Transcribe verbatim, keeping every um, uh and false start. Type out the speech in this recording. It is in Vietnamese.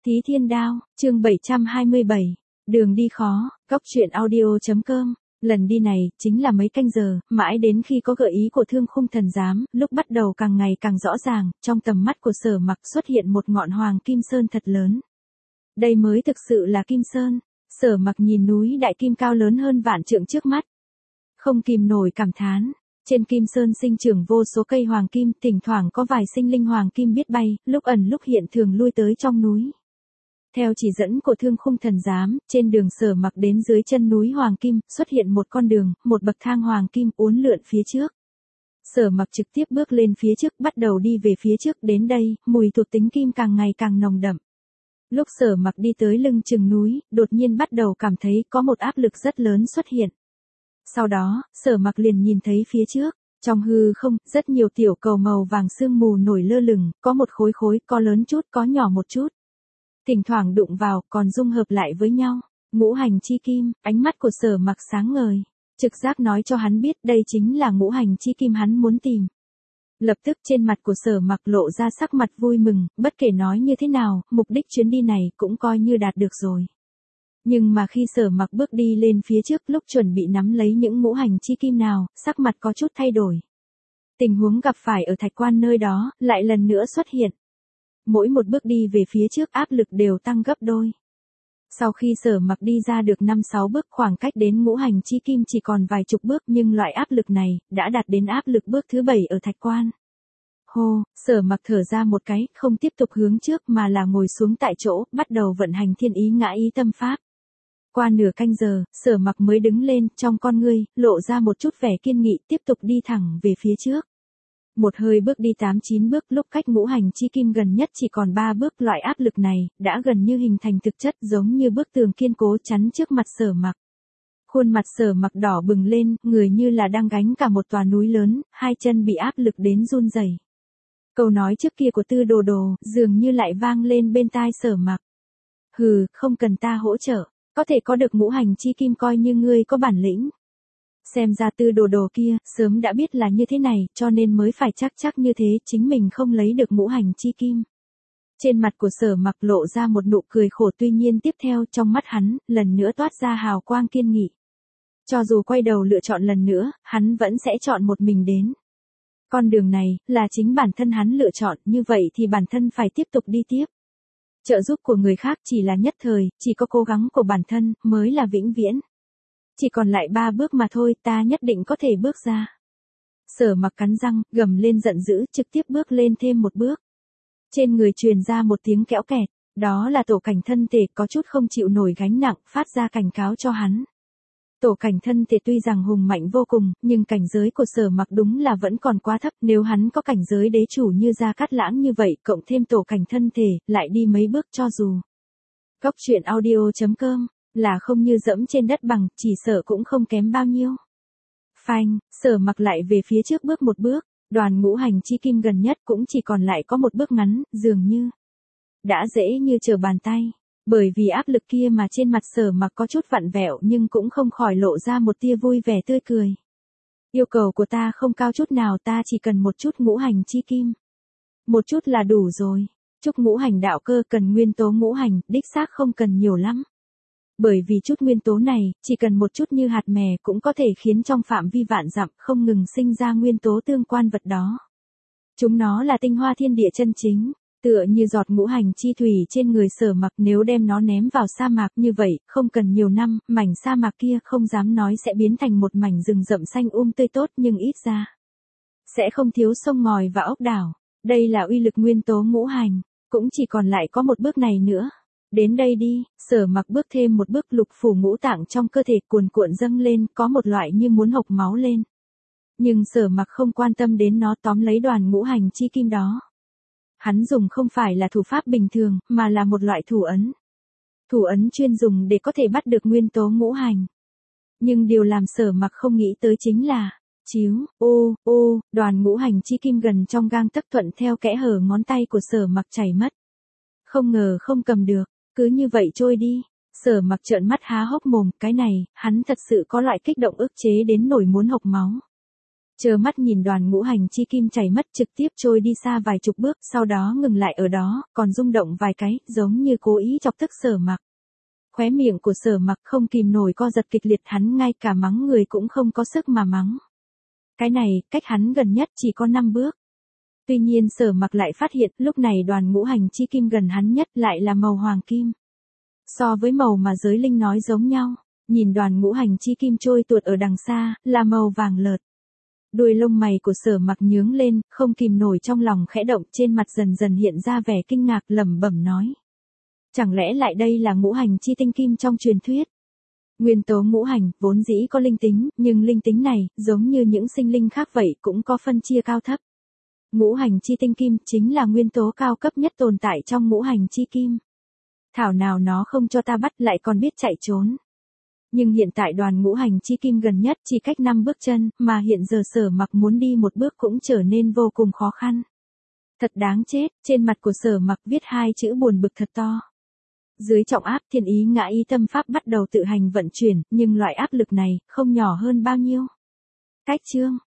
Tí Thiên Đao, chương bảy trăm hai mươi bảy, đường đi khó, góc truyện audio.com. Lần đi này, chính là mấy canh giờ, mãi đến khi có gợi ý của Thương Khung Thần Giám, lúc bắt đầu càng ngày càng rõ ràng, trong tầm mắt của Sở Mặc xuất hiện một ngọn hoàng kim sơn thật lớn. Đây mới thực sự là kim sơn. Sở Mặc nhìn núi đại kim cao lớn hơn vạn trượng trước mắt, không kìm nổi cảm thán. Trên kim sơn sinh trưởng vô số cây hoàng kim, thỉnh thoảng có vài sinh linh hoàng kim biết bay, lúc ẩn lúc hiện thường lui tới trong núi. Theo chỉ dẫn của Thương Khung Thần Giám, trên đường Sở Mặc đến dưới chân núi Hoàng Kim, xuất hiện một con đường, một bậc thang hoàng kim uốn lượn phía trước. Sở Mặc trực tiếp bước lên phía trước, bắt đầu đi về phía trước. Đến đây, mùi thuộc tính kim càng ngày càng nồng đậm. Lúc Sở Mặc đi tới lưng chừng núi, đột nhiên bắt đầu cảm thấy có một áp lực rất lớn xuất hiện. Sau đó, Sở Mặc liền nhìn thấy phía trước, trong hư không, rất nhiều tiểu cầu màu vàng sương mù nổi lơ lửng, có một khối khối, có lớn chút, có nhỏ một chút. Thỉnh thoảng đụng vào, còn dung hợp lại với nhau. Ngũ hành chi kim, ánh mắt của Sở Mặc sáng ngời. Trực giác nói cho hắn biết đây chính là ngũ hành chi kim hắn muốn tìm. Lập tức trên mặt của Sở Mặc lộ ra sắc mặt vui mừng, bất kể nói như thế nào, mục đích chuyến đi này cũng coi như đạt được rồi. Nhưng mà khi Sở Mặc bước đi lên phía trước, lúc chuẩn bị nắm lấy những ngũ hành chi kim nào, sắc mặt có chút thay đổi. Tình huống gặp phải ở thạch quan nơi đó, lại lần nữa xuất hiện. Mỗi một bước đi về phía trước áp lực đều tăng gấp đôi. Sau khi Sở Mặc đi ra được năm sáu bước, khoảng cách đến ngũ hành chi kim chỉ còn vài chục bước, nhưng loại áp lực này đã đạt đến áp lực bước thứ bảy ở thạch quan. Hô, Sở Mặc thở ra một cái, không tiếp tục hướng trước mà là ngồi xuống tại chỗ, bắt đầu vận hành thiên ý ngã ý tâm pháp. Qua nửa canh giờ, Sở Mặc mới đứng lên, trong con ngươi lộ ra một chút vẻ kiên nghị, tiếp tục đi thẳng về phía trước. Một hơi bước đi tám chín bước, lúc cách ngũ hành chi kim gần nhất chỉ còn ba bước, loại áp lực này đã gần như hình thành thực chất, giống như bức tường kiên cố chắn trước mặt Sở Mặc. Khuôn mặt Sở Mặc đỏ bừng lên, người như là đang gánh cả một tòa núi lớn, hai chân bị áp lực đến run rẩy. Câu nói trước kia của Tư Đồ Đồ dường như lại vang lên bên tai Sở Mặc. Hừ, không cần ta hỗ trợ, có thể có được ngũ hành chi kim coi như ngươi có bản lĩnh. Xem ra Tư Đồ Đồ kia, sớm đã biết là như thế này, cho nên mới phải chắc chắc như thế, chính mình không lấy được ngũ hành chi kim. Trên mặt của Sở Mặc lộ ra một nụ cười khổ, tuy nhiên tiếp theo trong mắt hắn, lần nữa toát ra hào quang kiên nghị. Cho dù quay đầu lựa chọn lần nữa, hắn vẫn sẽ chọn một mình đến. Con đường này, là chính bản thân hắn lựa chọn, như vậy thì bản thân phải tiếp tục đi tiếp. Trợ giúp của người khác chỉ là nhất thời, chỉ có cố gắng của bản thân, mới là vĩnh viễn. Chỉ còn lại ba bước mà thôi, ta nhất định có thể bước ra. Sở Mặc cắn răng, gầm lên giận dữ, trực tiếp bước lên thêm một bước. Trên người truyền ra một tiếng kẽo kẹt, đó là Tổ Cảnh thân thể có chút không chịu nổi gánh nặng, phát ra cảnh cáo cho hắn. Tổ Cảnh thân thể tuy rằng hùng mạnh vô cùng, nhưng cảnh giới của Sở Mặc đúng là vẫn còn quá thấp, nếu hắn có cảnh giới đế chủ như Gia Cát Lãng như vậy, cộng thêm Tổ Cảnh thân thể, lại đi mấy bước cho dù. Góc truyện audio.com là không như dẫm trên đất bằng, chỉ sợ cũng không kém bao nhiêu. Phanh, Sở Mặc lại về phía trước bước một bước, đoàn ngũ hành chi kim gần nhất cũng chỉ còn lại có một bước ngắn, dường như đã dễ như trở bàn tay. Bởi vì áp lực kia mà trên mặt Sở Mặc có chút vặn vẹo, nhưng cũng không khỏi lộ ra một tia vui vẻ tươi cười. Yêu cầu của ta không cao chút nào, ta chỉ cần một chút ngũ hành chi kim. Một chút là đủ rồi. Chút ngũ hành đạo cơ cần nguyên tố ngũ hành, đích xác không cần nhiều lắm. Bởi vì chút nguyên tố này, chỉ cần một chút như hạt mè cũng có thể khiến trong phạm vi vạn dặm không ngừng sinh ra nguyên tố tương quan vật đó. Chúng nó là tinh hoa thiên địa chân chính, tựa như giọt ngũ hành chi thủy trên người Sở Mặc, nếu đem nó ném vào sa mạc như vậy, không cần nhiều năm, mảnh sa mạc kia không dám nói sẽ biến thành một mảnh rừng rậm xanh um tươi tốt, nhưng ít ra sẽ không thiếu sông ngòi và ốc đảo. Đây là uy lực nguyên tố ngũ hành, cũng chỉ còn lại có một bước này nữa. Đến đây đi, Sở Mặc bước thêm một bước, lục phủ ngũ tạng trong cơ thể cuồn cuộn dâng lên, có một loại như muốn hộc máu lên. Nhưng Sở Mặc không quan tâm đến nó, tóm lấy đoàn ngũ hành chi kim đó. Hắn dùng không phải là thủ pháp bình thường, mà là một loại thủ ấn. Thủ ấn chuyên dùng để có thể bắt được nguyên tố ngũ hành. Nhưng điều làm Sở Mặc không nghĩ tới chính là, chiếu, ô, ô, đoàn ngũ hành chi kim gần trong gang tấc thuận theo kẽ hở ngón tay của Sở Mặc chảy mất. Không ngờ không cầm được. Cứ như vậy trôi đi. Sở Mặc trợn mắt há hốc mồm, cái này, hắn thật sự có loại kích động ức chế đến nổi muốn hộc máu. Chớ mắt nhìn đoàn ngũ hành chi kim chảy mất trực tiếp trôi đi xa vài chục bước, sau đó ngừng lại ở đó, còn rung động vài cái, giống như cố ý chọc tức Sở Mặc. Khóe miệng của Sở Mặc không kìm nổi co giật kịch liệt, hắn ngay cả mắng người cũng không có sức mà mắng. Cái này, cách hắn gần nhất chỉ có năm bước. Tuy nhiên Sở Mặc lại phát hiện, lúc này đoàn ngũ hành chi kim gần hắn nhất lại là màu hoàng kim. So với màu mà giới linh nói giống nhau, nhìn đoàn ngũ hành chi kim trôi tuột ở đằng xa, là màu vàng lợt. Đuôi lông mày của Sở Mặc nhướng lên, không kìm nổi trong lòng khẽ động, trên mặt dần dần hiện ra vẻ kinh ngạc, lẩm bẩm nói. Chẳng lẽ lại đây là ngũ hành chi tinh kim trong truyền thuyết? Nguyên tố ngũ hành, vốn dĩ có linh tính, nhưng linh tính này, giống như những sinh linh khác vậy, cũng có phân chia cao thấp. Ngũ hành chi tinh kim chính là nguyên tố cao cấp nhất tồn tại trong ngũ hành chi kim. Thảo nào nó không cho ta bắt, lại còn biết chạy trốn. Nhưng hiện tại đoàn ngũ hành chi kim gần nhất chỉ cách năm bước chân, mà hiện giờ Sở Mặc muốn đi một bước cũng trở nên vô cùng khó khăn. Thật đáng chết, trên mặt của Sở Mặc viết hai chữ buồn bực thật to. Dưới trọng áp, thiên ý ngã ý tâm pháp bắt đầu tự hành vận chuyển, nhưng loại áp lực này không nhỏ hơn bao nhiêu. Cách chương